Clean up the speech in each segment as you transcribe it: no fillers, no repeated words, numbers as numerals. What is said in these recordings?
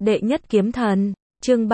Đệ nhất kiếm thần, chương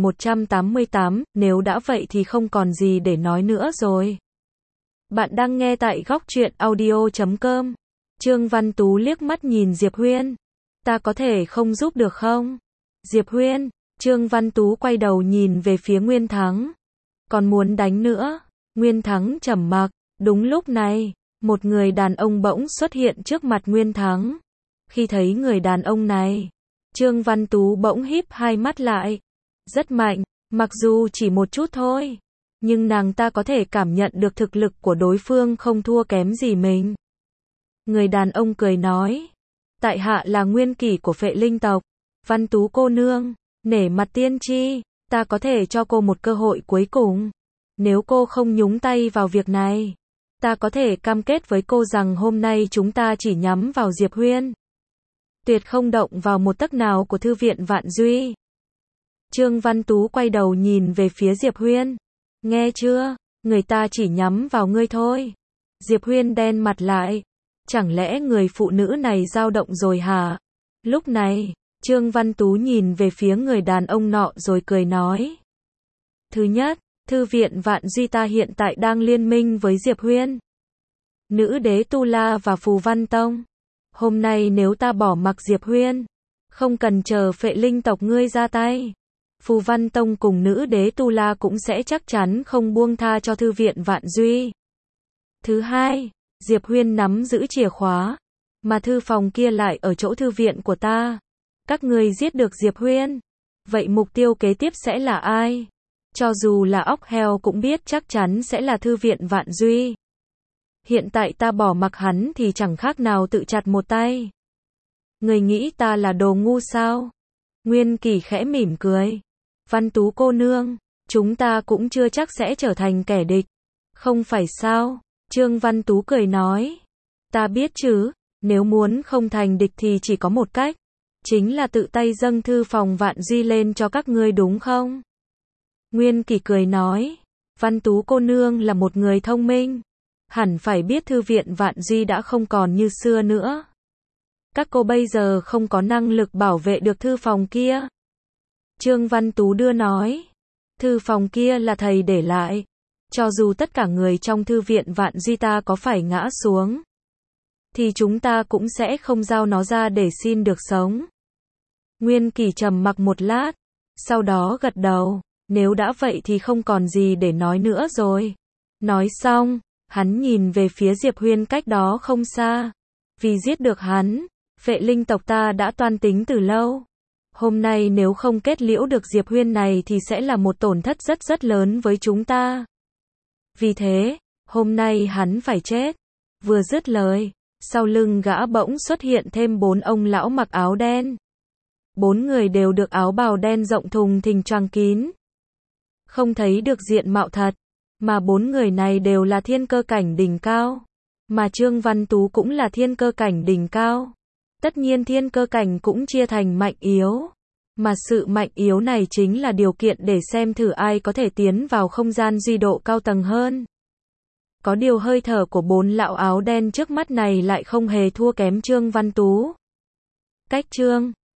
3188, nếu đã vậy thì không còn gì để nói nữa rồi. Bạn đang nghe tại góc truyện audio.com. Trương Văn Tú liếc mắt nhìn Diệp Huyên. Ta có thể không giúp được không? Diệp Huyên, Trương Văn Tú quay đầu nhìn về phía Nguyên Thắng. Còn muốn đánh nữa? Nguyên Thắng trầm mặc. Đúng lúc này, một người đàn ông bỗng xuất hiện trước mặt Nguyên Thắng. Khi thấy người đàn ông này, Trương Văn Tú bỗng híp hai mắt lại. Rất mạnh, mặc dù chỉ một chút thôi, nhưng nàng ta có thể cảm nhận được thực lực của đối phương không thua kém gì mình. Người đàn ông cười nói, tại hạ là Nguyên Kỷ của Phệ Linh tộc, Văn Tú cô nương, nể mặt tiên tri, ta có thể cho cô một cơ hội cuối cùng. Nếu cô không nhúng tay vào việc này, ta có thể cam kết với cô rằng hôm nay chúng ta chỉ nhắm vào Diệp Huyên, tuyệt không động vào một tấc nào của thư viện Vạn Duy. Trương Văn Tú quay đầu nhìn về phía Diệp Huyên. Nghe chưa, người ta chỉ nhắm vào ngươi thôi. Diệp Huyên đen mặt lại. Chẳng lẽ người phụ nữ này dao động rồi hả? Lúc này, Trương Văn Tú nhìn về phía người đàn ông nọ rồi cười nói. Thứ nhất, thư viện Vạn Duy ta hiện tại đang liên minh với Diệp Huyên, Nữ Đế Tu La và Phù Văn Tông. Hôm nay nếu ta bỏ mặc Diệp Huyên, không cần chờ Phệ Linh tộc ngươi ra tay, Phù Văn Tông cùng Nữ Đế Tu La cũng sẽ chắc chắn không buông tha cho thư viện Vạn Duy. Thứ hai, Diệp Huyên nắm giữ chìa khóa, mà thư phòng kia lại ở chỗ thư viện của ta. Các ngươi giết được Diệp Huyên, vậy mục tiêu kế tiếp sẽ là ai? Cho dù là óc heo cũng biết chắc chắn sẽ là thư viện Vạn Duy. Hiện tại ta bỏ mặc hắn thì chẳng khác nào tự chặt một tay. Người nghĩ ta là đồ ngu sao? Nguyên Kỷ khẽ mỉm cười. Văn Tú cô nương, chúng ta cũng chưa chắc sẽ trở thành kẻ địch. Không phải sao? Trương Văn Tú cười nói. Ta biết chứ, nếu muốn không thành địch thì chỉ có một cách. Chính là tự tay dâng thư phòng Vạn Duy lên cho các ngươi đúng không? Nguyên Kỷ cười nói. Văn Tú cô nương là một người thông minh, hẳn phải biết thư viện Vạn Duy đã không còn như xưa nữa. Các cô bây giờ không có năng lực bảo vệ được thư phòng kia. Trương Văn Tú đưa nói. Thư phòng kia là thầy để lại. Cho dù tất cả người trong thư viện Vạn Duy ta có phải ngã xuống, thì chúng ta cũng sẽ không giao nó ra để xin được sống. Nguyên Kỷ trầm mặc một lát, sau đó gật đầu. Nếu đã vậy thì không còn gì để nói nữa rồi. Nói xong, hắn nhìn về phía Diệp Huyên cách đó không xa. Vì giết được hắn, Phệ Linh tộc ta đã toan tính từ lâu. Hôm nay nếu không kết liễu được Diệp Huyên này thì sẽ là một tổn thất rất rất lớn với chúng ta. Vì thế, hôm nay hắn phải chết. Vừa dứt lời, sau lưng gã bỗng xuất hiện thêm 4 ông lão mặc áo đen. 4 người đều được áo bào đen rộng thùng thình choàng kín, không thấy được diện mạo thật, mà 4 người này đều là thiên cơ cảnh đỉnh cao, mà Trương Văn Tú cũng là thiên cơ cảnh đỉnh cao. Tất nhiên thiên cơ cảnh cũng chia thành mạnh yếu, mà sự mạnh yếu này chính là điều kiện để xem thử ai có thể tiến vào không gian duy độ cao tầng hơn. Có điều hơi thở của 4 lão áo đen trước mắt này lại không hề thua kém Trương Văn Tú. Cách Trương